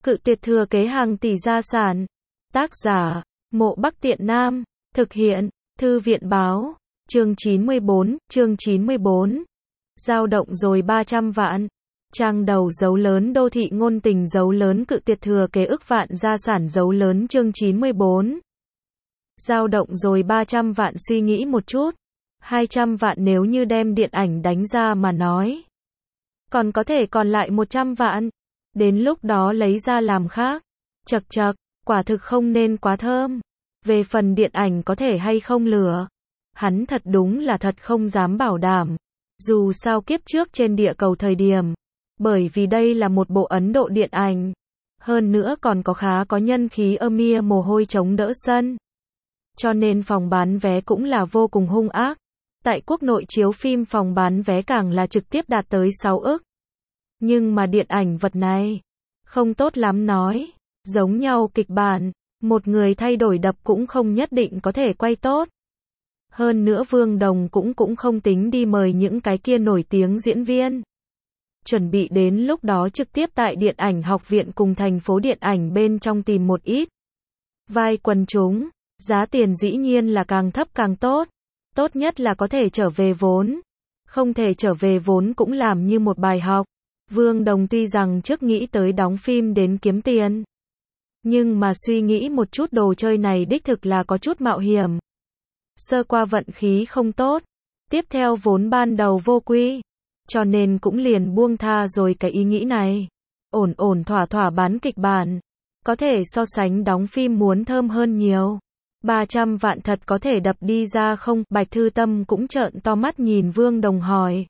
Cự tuyệt thừa kế hàng tỷ gia sản. Tác giả, Mộ Bắc Tiện Nam. Thực hiện, Thư viện báo. Chương 94. Dao động rồi 300 vạn. Trang đầu dấu lớn đô thị ngôn tình dấu lớn cự tuyệt thừa kế ức vạn gia sản dấu lớn chương 94. Dao động rồi 300 vạn suy nghĩ một chút. 200 vạn nếu như đem điện ảnh đánh ra mà nói. Còn có thể còn lại 100 vạn. Đến lúc đó lấy ra làm khác. Chậc chậc, quả thực không nên quá thơm. Về phần điện ảnh có thể hay không lửa. Hắn thật đúng là thật không dám bảo đảm. Dù sao kiếp trước trên địa cầu thời điểm. Bởi vì đây là một bộ Ấn Độ điện ảnh. Hơn nữa còn có khá có nhân khí mia mồ hôi chống đỡ sân. Cho nên phòng bán vé cũng là vô cùng hung ác. Tại quốc nội chiếu phim phòng bán vé càng là trực tiếp đạt tới 6 ức. Nhưng mà điện ảnh vật này không tốt lắm nói. Giống nhau kịch bản, một người thay đổi đập cũng không nhất định có thể quay tốt. Hơn nữa Vương Đồng cũng không tính đi mời những cái kia nổi tiếng diễn viên. Chuẩn bị đến lúc đó trực tiếp tại điện ảnh học viện cùng thành phố điện ảnh bên trong tìm một ít vai quần chúng. Giá tiền dĩ nhiên là càng thấp càng tốt. Tốt nhất là có thể trở về vốn. Không thể trở về vốn cũng làm như một bài học. Vương Đồng tuy rằng trước nghĩ tới đóng phim đến kiếm tiền. Nhưng mà suy nghĩ một chút đồ chơi này đích thực là có chút mạo hiểm. Sơ qua vận khí không tốt. Tiếp theo vốn ban đầu vô quy. Cho nên cũng liền buông tha rồi cái ý nghĩ này. Ổn thỏa thỏa bán kịch bản. Có thể so sánh đóng phim muốn thơm hơn nhiều. 300 vạn thật có thể đập đi ra không? Bạch Thư Tâm cũng trợn to mắt nhìn Vương Đồng hỏi.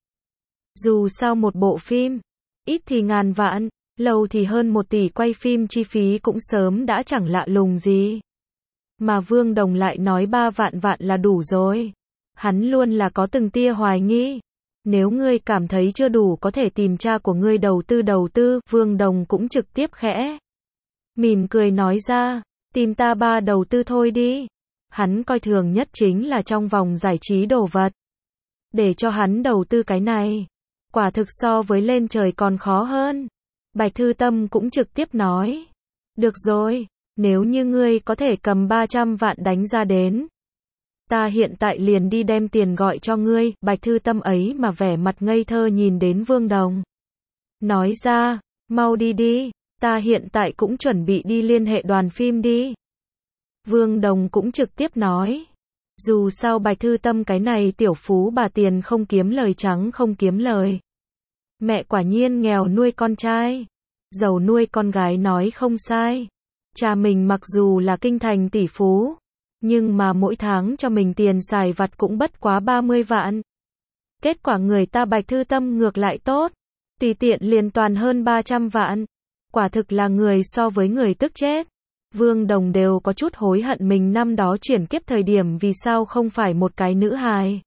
Dù sao một bộ phim, ít thì ngàn vạn, lâu thì hơn 1 tỷ quay phim chi phí cũng sớm đã chẳng lạ lùng gì. Mà Vương Đồng lại nói 3 vạn là đủ rồi. Hắn luôn là có từng tia hoài nghi. Nếu ngươi cảm thấy chưa đủ có thể tìm cha của ngươi đầu tư, Vương Đồng cũng trực tiếp khẽ mỉm cười nói ra, tìm ta ba đầu tư thôi đi. Hắn coi thường nhất chính là trong vòng giải trí đồ vật. Để cho hắn đầu tư cái này, quả thực so với lên trời còn khó hơn. Bạch Thư Tâm cũng trực tiếp nói, được rồi, nếu như ngươi có thể cầm 300 vạn đánh ra đến. Ta hiện tại liền đi đem tiền gọi cho ngươi. Bạch Thư Tâm ấy mà vẻ mặt ngây thơ nhìn đến Vương Đồng. Nói ra, mau đi đi, ta hiện tại cũng chuẩn bị đi liên hệ đoàn phim đi. Vương Đồng cũng trực tiếp nói. Dù sao Bạch Thư Tâm cái này tiểu phú bà tiền không kiếm lời trắng không kiếm lời. Mẹ quả nhiên nghèo nuôi con trai. Giàu nuôi con gái nói không sai. Cha mình mặc dù là kinh thành tỷ phú. Nhưng mà mỗi tháng cho mình tiền xài vặt cũng bất quá 30 vạn. Kết quả người ta Bạch Thư Tâm ngược lại tốt. Tùy tiện liền toàn hơn 300 vạn. Quả thực là người so với người tức chết. Vương Đồng đều có chút hối hận mình năm đó chuyển kiếp thời điểm vì sao không phải một cái nữ hài.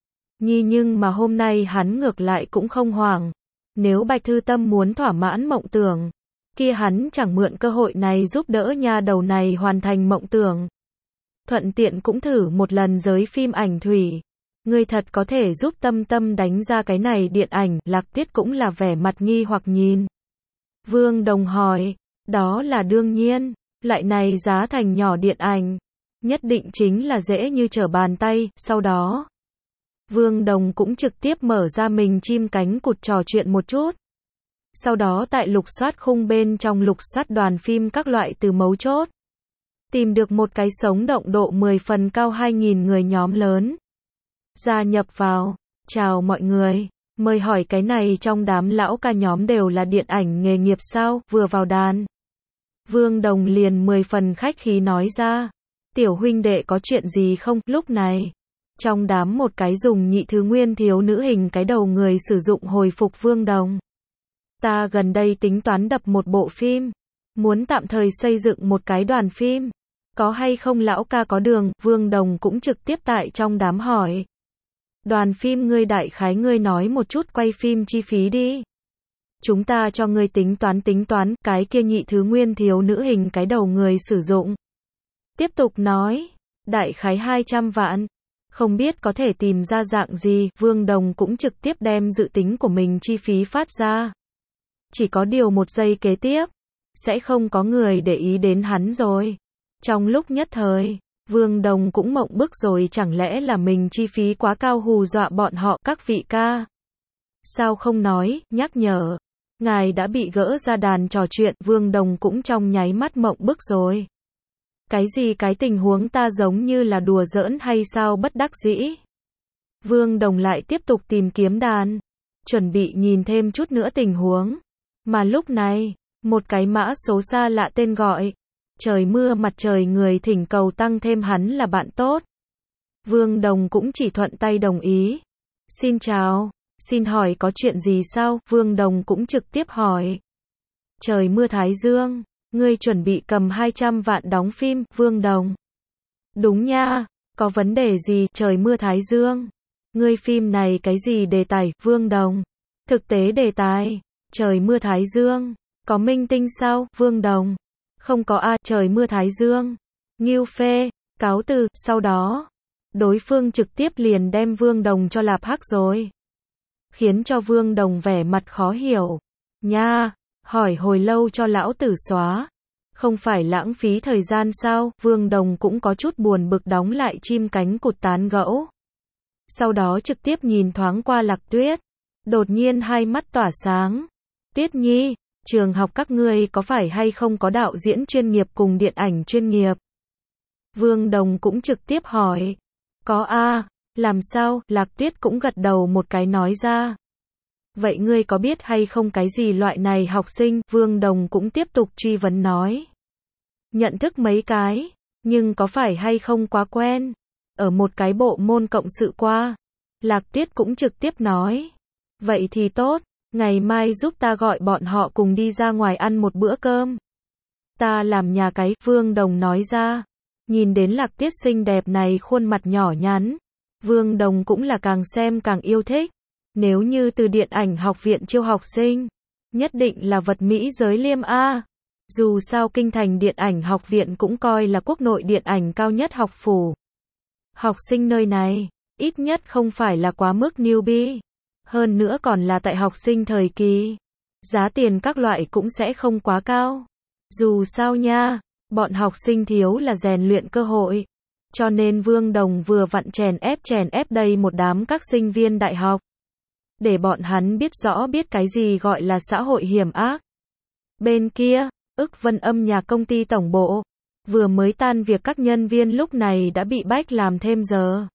Nhưng mà hôm nay hắn ngược lại cũng không hoảng. Nếu Bạch Thư Tâm muốn thỏa mãn mộng tưởng, kia hắn chẳng mượn cơ hội này giúp đỡ nha đầu này hoàn thành mộng tưởng. Thuận tiện cũng thử một lần giới phim ảnh thủy. Ngươi thật có thể giúp Tâm đánh ra cái này điện ảnh. Lạc Tiết cũng là vẻ mặt nghi hoặc nhìn. Vương Đồng hỏi, đó là đương nhiên, loại này giá thành nhỏ điện ảnh, nhất định chính là dễ như trở bàn tay. Sau đó, Vương Đồng cũng trực tiếp mở ra mình chim cánh cụt trò chuyện một chút. Sau đó tại lục soát khung bên trong lục soát đoàn phim các loại từ mấu chốt. Tìm được một cái sống động độ 10 phần cao 2.000 người nhóm lớn. Gia nhập vào, chào mọi người, mời hỏi cái này trong đám lão ca nhóm đều là điện ảnh nghề nghiệp sao? Vừa vào đàn, Vương Đồng liền 10 phần khách khí nói ra, tiểu huynh đệ có chuyện gì không? Lúc này, trong đám một cái dùng nhị thứ nguyên thiếu nữ hình cái đầu người sử dụng hồi phục Vương Đồng. Ta gần đây tính toán đập một bộ phim, muốn tạm thời xây dựng một cái đoàn phim. Có hay không lão ca có đường? Vương Đồng cũng trực tiếp tại trong đám hỏi. Đoàn phim ngươi đại khái ngươi nói một chút quay phim chi phí đi. Chúng ta cho ngươi tính toán, cái kia nhị thứ nguyên thiếu nữ hình cái đầu người sử dụng. Tiếp tục nói, đại khái 200 vạn. Không biết có thể tìm ra dạng gì, Vương Đồng cũng trực tiếp đem dự tính của mình chi phí phát ra. Chỉ có điều một giây kế tiếp, sẽ không có người để ý đến hắn rồi. Trong lúc nhất thời, Vương Đồng cũng mộng bức rồi, chẳng lẽ là mình chi phí quá cao hù dọa bọn họ. Các vị ca, sao không nói, nhắc nhở. Ngài đã bị gỡ ra đàn trò chuyện. Vương Đồng cũng trong nháy mắt mộng bức rồi. Cái gì, cái tình huống ta giống như là đùa giỡn hay sao? Bất đắc dĩ, Vương Đồng lại tiếp tục tìm kiếm đàn, chuẩn bị nhìn thêm chút nữa tình huống. Mà lúc này, một cái mã số xa lạ tên gọi Trời Mưa Mặt Trời người thỉnh cầu tăng thêm hắn là bạn tốt. Vương Đồng cũng chỉ thuận tay đồng ý. Xin chào, xin hỏi có chuyện gì sao? Vương Đồng cũng trực tiếp hỏi. Trời Mưa Thái Dương, ngươi chuẩn bị cầm 200 vạn đóng phim. Vương Đồng: đúng nha, có vấn đề gì? Trời Mưa Thái Dương, ngươi phim này cái gì đề tài? Vương Đồng: thực tế đề tài. Trời Mưa Thái Dương, có minh tinh sao? Vương Đồng: không có a. Trời Mưa Thái Dương, Ngưu phê, cáo từ. Sau đó, đối phương trực tiếp liền đem Vương Đồng cho lạp hắc rồi. Khiến cho Vương Đồng vẻ mặt khó hiểu. Nha, hỏi hồi lâu cho lão tử xóa. Không phải lãng phí thời gian sao? Vương Đồng cũng có chút buồn bực đóng lại chim cánh cụt tán gẫu. Sau đó trực tiếp nhìn thoáng qua Lạc Tuyết. Đột nhiên hai mắt tỏa sáng. Tuyết Nhi, trường học các ngươi có phải hay không có đạo diễn chuyên nghiệp cùng điện ảnh chuyên nghiệp? Vương Đồng cũng trực tiếp hỏi. Có a. Làm sao? Lạc Tuyết cũng gật đầu một cái nói ra. Vậy ngươi có biết hay không cái gì loại này học sinh? Vương Đồng cũng tiếp tục truy vấn nói. Nhận thức mấy cái, nhưng có phải hay không quá quen. Ở một cái bộ môn cộng sự qua. Lạc Tuyết cũng trực tiếp nói. Vậy thì tốt, ngày mai giúp ta gọi bọn họ cùng đi ra ngoài ăn một bữa cơm. Ta làm nhà cái. Vương Đồng nói ra. Nhìn đến Lạc Tuyết xinh đẹp này, khuôn mặt nhỏ nhắn, Vương Đồng cũng là càng xem càng yêu thích. Nếu như từ điện ảnh học viện chiêu học sinh, nhất định là vật mỹ giới liêm a. Dù sao kinh thành điện ảnh học viện cũng coi là quốc nội điện ảnh cao nhất học phủ. Học sinh nơi này, ít nhất không phải là quá mức newbie. Hơn nữa còn là tại học sinh thời kỳ. Giá tiền các loại cũng sẽ không quá cao. Dù sao nha, bọn học sinh thiếu là rèn luyện cơ hội. Cho nên Vương Đồng vừa vặn chèn ép đây một đám các sinh viên đại học. Để bọn hắn biết rõ biết cái gì gọi là xã hội hiểm ác. Bên kia, Ức Vân âm nhà công ty tổng bộ. Vừa mới tan việc các nhân viên lúc này đã bị bách làm thêm giờ.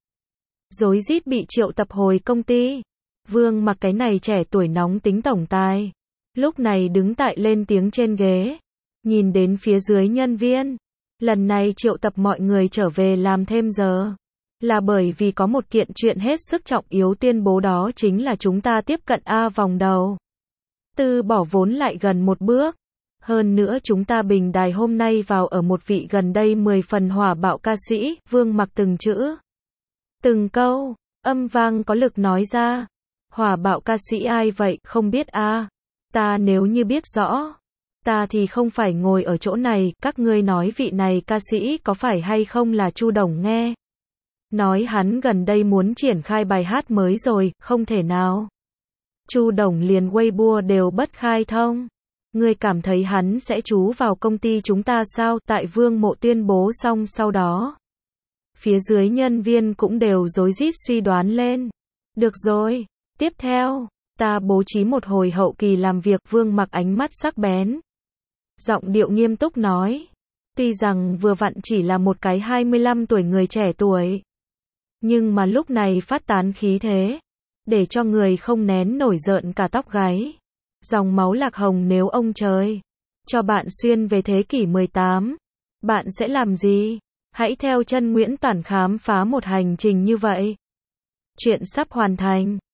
Rối rít bị triệu tập hồi công ty. Vương Mặc cái này trẻ tuổi nóng tính tổng tài. Lúc này đứng tại lên tiếng trên ghế. Nhìn đến phía dưới nhân viên. Lần này triệu tập mọi người trở về làm thêm giờ. Là bởi vì có một kiện chuyện hết sức trọng yếu tuyên bố, đó chính là chúng ta tiếp cận A vòng đầu. Từ bỏ vốn lại gần một bước. Hơn nữa chúng ta bình đài hôm nay vào ở một vị gần đây 10 phần hỏa bạo ca sĩ. Vương Mặc từng chữ, từng câu, âm vang có lực nói ra. Hỏa bạo ca sĩ ai vậy? Không biết a. Ta nếu như biết rõ, ta thì không phải ngồi ở chỗ này. Các ngươi nói vị này ca sĩ có phải hay không là Chu Đồng nghe? Nói hắn gần đây muốn triển khai bài hát mới rồi. Không thể nào. Chu Đồng liền Weibo đều bất khai thông. Ngươi cảm thấy hắn sẽ trú vào công ty chúng ta sao? Tại Vương Mộ tuyên bố xong sau đó, phía dưới nhân viên cũng đều rối rít suy đoán lên. Được rồi, tiếp theo, ta bố trí một hồi hậu kỳ làm việc. Vương Mặc ánh mắt sắc bén, giọng điệu nghiêm túc nói. Tuy rằng vừa vặn chỉ là một cái 25 tuổi người trẻ tuổi, nhưng mà lúc này phát tán khí thế, để cho người không nén nổi rợn cả tóc gáy. Dòng máu Lạc Hồng, nếu ông trời cho bạn xuyên về thế kỷ 18, bạn sẽ làm gì? Hãy theo chân Nguyễn Toản khám phá một hành trình như vậy. Chuyện sắp hoàn thành.